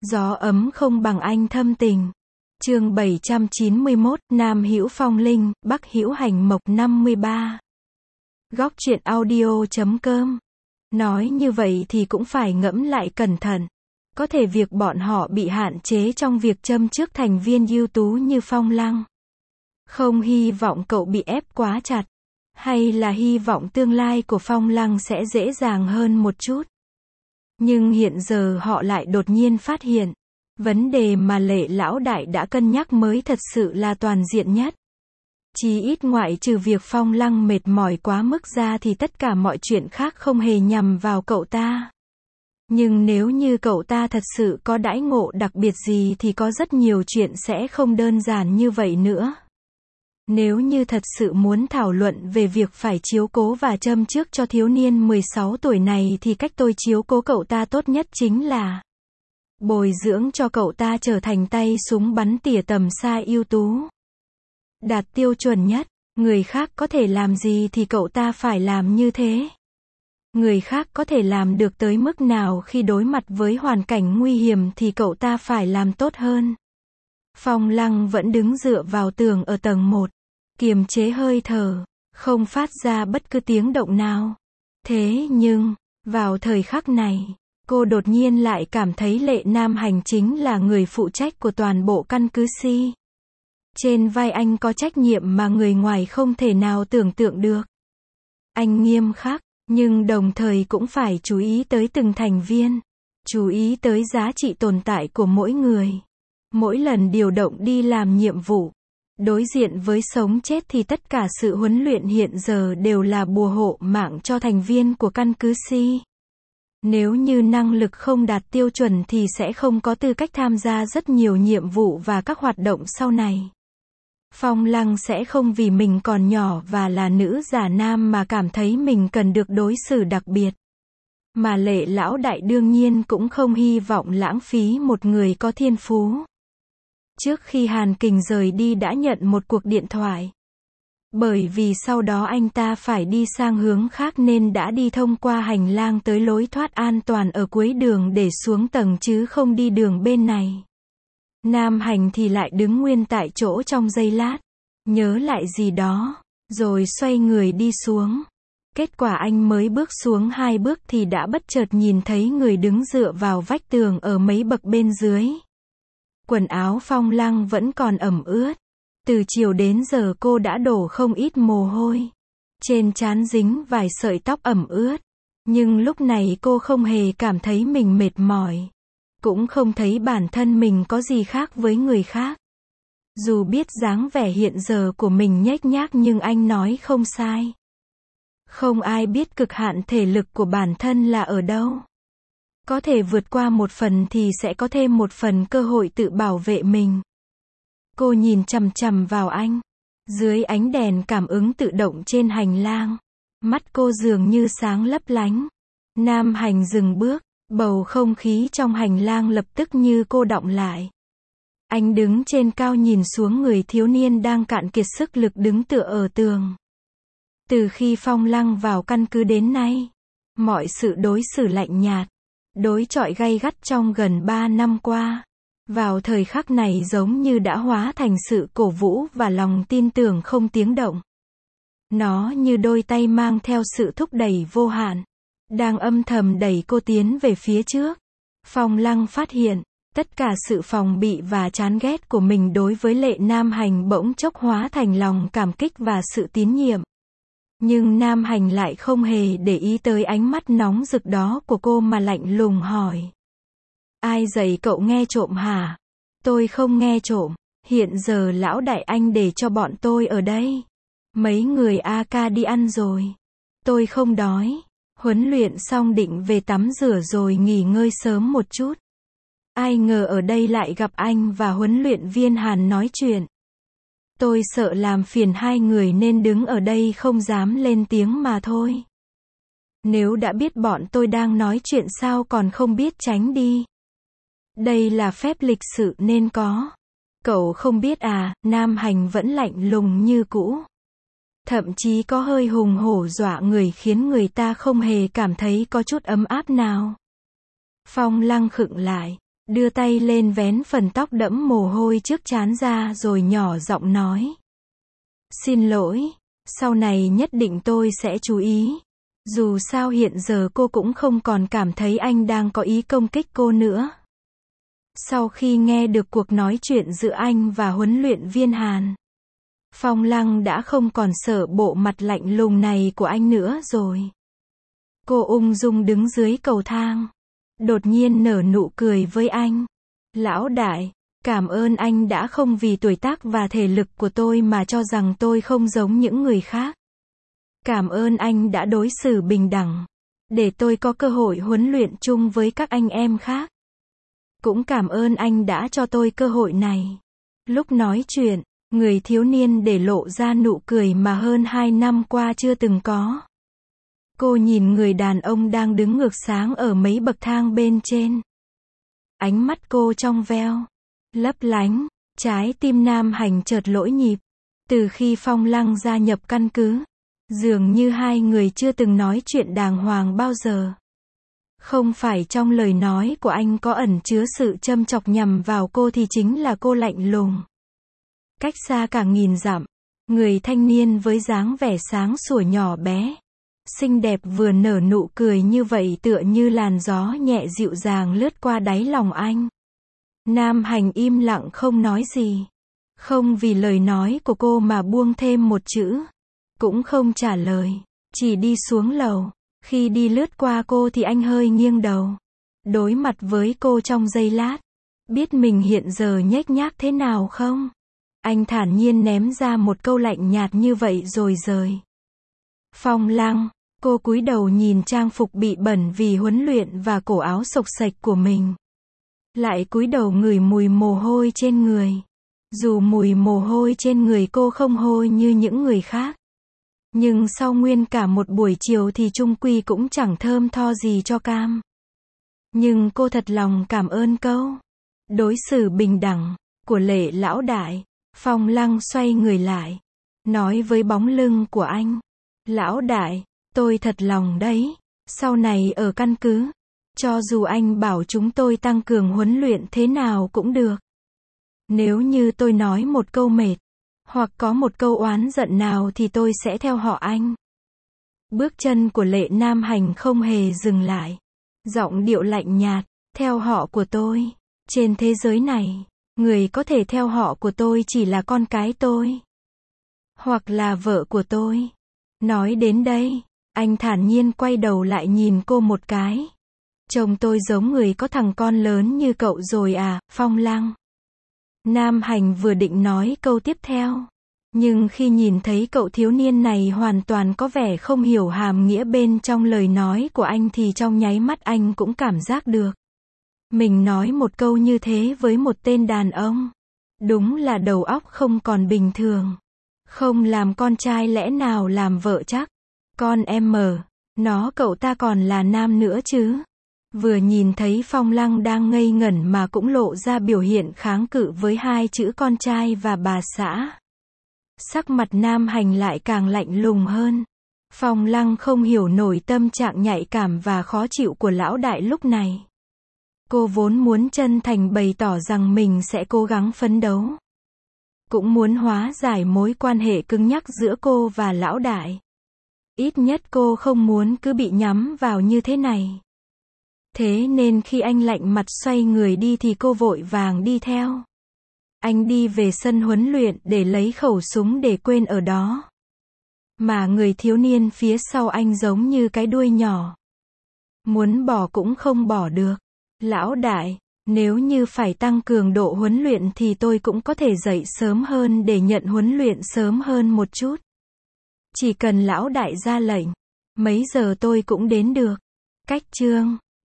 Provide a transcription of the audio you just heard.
Gió ấm không bằng anh thâm tình. Chương 791, Nam Hữu Phong Linh, Bắc Hữu Hành Mộc 53. Góc truyện audio.com. Nói như vậy thì cũng phải ngẫm lại cẩn thận. Có thể việc bọn họ bị hạn chế trong việc châm chước thành viên ưu tú như Phong Lăng. Không hy vọng cậu bị ép quá chặt. Hay là hy vọng tương lai của Phong Lăng sẽ dễ dàng hơn một chút. Nhưng hiện giờ họ lại đột nhiên phát hiện. Vấn đề mà Lệ lão đại đã cân nhắc mới thật sự là toàn diện nhất. Chí ít ngoại trừ việc Phong Lăng mệt mỏi quá mức ra thì tất cả mọi chuyện khác không hề nhằm vào cậu ta. Nhưng nếu như cậu ta thật sự có đãi ngộ đặc biệt gì thì có rất nhiều chuyện sẽ không đơn giản như vậy nữa. Nếu như thật sự muốn thảo luận về việc phải chiếu cố và châm chước cho thiếu niên 16 tuổi này thì cách tôi chiếu cố cậu ta tốt nhất chính là bồi dưỡng cho cậu ta trở thành tay súng bắn tỉa tầm xa ưu tú. Đạt tiêu chuẩn nhất, người khác có thể làm gì thì cậu ta phải làm như thế. Người khác có thể làm được tới mức nào khi đối mặt với hoàn cảnh nguy hiểm thì cậu ta phải làm tốt hơn. Phong Lăng vẫn đứng dựa vào tường ở tầng 1, kiềm chế hơi thở, không phát ra bất cứ tiếng động nào. Thế nhưng, vào thời khắc này, cô đột nhiên lại cảm thấy Lệ Nam Hành chính là người phụ trách của toàn bộ căn cứ Si. Trên vai anh có trách nhiệm mà người ngoài không thể nào tưởng tượng được. Anh nghiêm khắc, nhưng đồng thời cũng phải chú ý tới từng thành viên, chú ý tới giá trị tồn tại của mỗi người. Mỗi lần điều động đi làm nhiệm vụ, đối diện với sống chết thì tất cả sự huấn luyện hiện giờ đều là bùa hộ mạng cho thành viên của căn cứ Si. Nếu như năng lực không đạt tiêu chuẩn thì sẽ không có tư cách tham gia rất nhiều nhiệm vụ và các hoạt động sau này. Phong Lăng sẽ không vì mình còn nhỏ và là nữ giả nam mà cảm thấy mình cần được đối xử đặc biệt. Mà Lệ lão đại đương nhiên cũng không hy vọng lãng phí một người có thiên phú. Trước khi Hàn Kình rời đi đã nhận một cuộc điện thoại. Bởi vì sau đó anh ta phải đi sang hướng khác nên đã đi thông qua hành lang tới lối thoát an toàn ở cuối đường để xuống tầng chứ không đi đường bên này. Nam Hành thì lại đứng nguyên tại chỗ trong giây lát, nhớ lại gì đó, rồi xoay người đi xuống. Kết quả anh mới bước xuống 2 bước thì đã bất chợt nhìn thấy người đứng dựa vào vách tường ở mấy bậc bên dưới. Quần áo Phong Lăng vẫn còn ẩm ướt. Từ chiều đến giờ cô đã đổ không ít mồ hôi. Trên trán dính vài sợi tóc ẩm ướt. Nhưng lúc này cô không hề cảm thấy mình mệt mỏi. Cũng không thấy bản thân mình có gì khác với người khác. Dù biết dáng vẻ hiện giờ của mình nhếch nhác nhưng anh nói không sai. Không ai biết cực hạn thể lực của bản thân là ở đâu. Có thể vượt qua một phần thì sẽ có thêm một phần cơ hội tự bảo vệ mình. Cô nhìn chằm chằm vào anh. Dưới ánh đèn cảm ứng tự động trên hành lang. Mắt cô dường như sáng lấp lánh. Nam Hành dừng bước. Bầu không khí trong hành lang lập tức như cô đọng lại. Anh đứng trên cao nhìn xuống người thiếu niên đang cạn kiệt sức lực đứng tựa ở tường. Từ khi Phong Lăng vào căn cứ đến nay, mọi sự đối xử lạnh nhạt, đối chọi gay gắt trong gần 3 năm qua. Vào thời khắc này giống như đã hóa thành sự cổ vũ và lòng tin tưởng không tiếng động. Nó như đôi tay mang theo sự thúc đẩy vô hạn, đang âm thầm đẩy cô tiến về phía trước. Phong Lăng phát hiện, tất cả sự phòng bị và chán ghét của mình đối với Lệ Nam Hành bỗng chốc hóa thành lòng cảm kích và sự tín nhiệm. Nhưng Nam Hành lại không hề để ý tới ánh mắt nóng rực đó của cô mà lạnh lùng hỏi. Ai dạy cậu nghe trộm hả? Tôi không nghe trộm. Hiện giờ lão đại anh để cho bọn tôi ở đây. Mấy người AK đi ăn rồi. Tôi không đói. Huấn luyện xong định về tắm rửa rồi nghỉ ngơi sớm một chút. Ai ngờ ở đây lại gặp anh và huấn luyện viên Hàn nói chuyện. Tôi sợ làm phiền hai người nên đứng ở đây không dám lên tiếng mà thôi. Nếu đã biết bọn tôi đang nói chuyện sao còn không biết tránh đi. Đây là phép lịch sự nên có. Cậu không biết à, Nam Hành vẫn lạnh lùng như cũ. Thậm chí có hơi hùng hổ dọa người khiến người ta không hề cảm thấy có chút ấm áp nào. Phong Lăng khựng lại. đưa tay lên vén phần tóc đẫm mồ hôi trước trán ra rồi nhỏ giọng nói. Xin lỗi, sau này nhất định tôi sẽ chú ý. Dù sao hiện giờ cô cũng không còn cảm thấy anh đang có ý công kích cô nữa. Sau khi nghe được cuộc nói chuyện giữa anh và huấn luyện viên Hàn, Phong Lăng đã không còn sợ bộ mặt lạnh lùng này của anh nữa rồi. Cô ung dung đứng dưới cầu thang, đột nhiên nở nụ cười với anh. Lão đại, cảm ơn anh đã không vì tuổi tác và thể lực của tôi mà cho rằng tôi không giống những người khác. Cảm ơn anh đã đối xử bình đẳng, để tôi có cơ hội huấn luyện chung với các anh em khác. Cũng cảm ơn anh đã cho tôi cơ hội này. Lúc nói chuyện, người thiếu niên để lộ ra nụ cười mà hơn 2 năm qua chưa từng có. Cô nhìn người đàn ông đang đứng ngược sáng ở mấy bậc thang bên trên. Ánh mắt cô trong veo, lấp lánh, trái tim Nam Hành chợt lỗi nhịp. Từ khi Phong Lăng gia nhập căn cứ, dường như hai người chưa từng nói chuyện đàng hoàng bao giờ. Không phải trong lời nói của anh có ẩn chứa sự châm chọc nhằm vào cô thì chính là cô lạnh lùng. Cách xa cả nghìn dặm, người thanh niên với dáng vẻ sáng sủa nhỏ bé, xinh đẹp vừa nở nụ cười như vậy tựa như làn gió nhẹ dịu dàng lướt qua đáy lòng anh. Nam Hành im lặng không nói gì. Không vì lời nói của cô mà buông thêm một chữ. Cũng không trả lời, chỉ đi xuống lầu. Khi đi lướt qua cô thì anh hơi nghiêng đầu. Đối mặt với cô trong giây lát. Biết mình hiện giờ nhếch nhác thế nào không? Anh thản nhiên ném ra một câu lạnh nhạt như vậy rồi rời. Phong Lăng, cô cúi đầu nhìn trang phục bị bẩn vì huấn luyện và cổ áo xộc xệch của mình. Lại cúi đầu ngửi mùi mồ hôi trên người. Dù mùi mồ hôi trên người cô không hôi như những người khác. Nhưng sau nguyên cả một buổi chiều thì chung quy cũng chẳng thơm tho gì cho cam. Nhưng cô thật lòng cảm ơn câu đối xử bình đẳng của Lệ lão đại. Phong Lăng xoay người lại, nói với bóng lưng của anh. Lão đại, tôi thật lòng đấy. Sau này ở căn cứ, cho dù anh bảo chúng tôi tăng cường huấn luyện thế nào cũng được. Nếu như tôi nói một câu mệt, hoặc có một câu oán giận nào thì tôi sẽ theo họ anh. Bước chân của Lệ Nam Hành không hề dừng lại. Giọng điệu lạnh nhạt, theo họ của tôi. Trên thế giới này, người có thể theo họ của tôi chỉ là con cái tôi. Hoặc là vợ của tôi. Nói đến đây, anh thản nhiên quay đầu lại nhìn cô một cái. Chồng tôi giống người có thằng con lớn như cậu rồi à, Phong Lăng. Nam Hành vừa định nói câu tiếp theo. Nhưng khi nhìn thấy cậu thiếu niên này hoàn toàn có vẻ không hiểu hàm nghĩa bên trong lời nói của anh thì trong nháy mắt anh cũng cảm giác được. Mình nói một câu như thế với một tên đàn ông. Đúng là đầu óc không còn bình thường. Không làm con trai lẽ nào làm vợ chắc. Con em mờ, nó cậu ta còn là nam nữa chứ. Vừa nhìn thấy Phong Lăng đang ngây ngẩn mà cũng lộ ra biểu hiện kháng cự với hai chữ con trai và bà xã. Sắc mặt Nam Hành lại càng lạnh lùng hơn. Phong Lăng không hiểu nổi tâm trạng nhạy cảm và khó chịu của lão đại lúc này. Cô vốn muốn chân thành bày tỏ rằng mình sẽ cố gắng phấn đấu. Cũng muốn hóa giải mối quan hệ cứng nhắc giữa cô và lão đại. Ít nhất cô không muốn cứ bị nhắm vào như thế này. Thế nên khi anh lạnh mặt xoay người đi thì cô vội vàng đi theo. Anh đi về sân huấn luyện để lấy khẩu súng để quên ở đó. Mà người thiếu niên phía sau anh giống như cái đuôi nhỏ. Muốn bỏ cũng không bỏ được. Lão đại, nếu như phải tăng cường độ huấn luyện thì tôi cũng có thể dậy sớm hơn để nhận huấn luyện sớm hơn một chút. Chỉ cần lão đại ra lệnh, mấy giờ tôi cũng đến được. Cách chương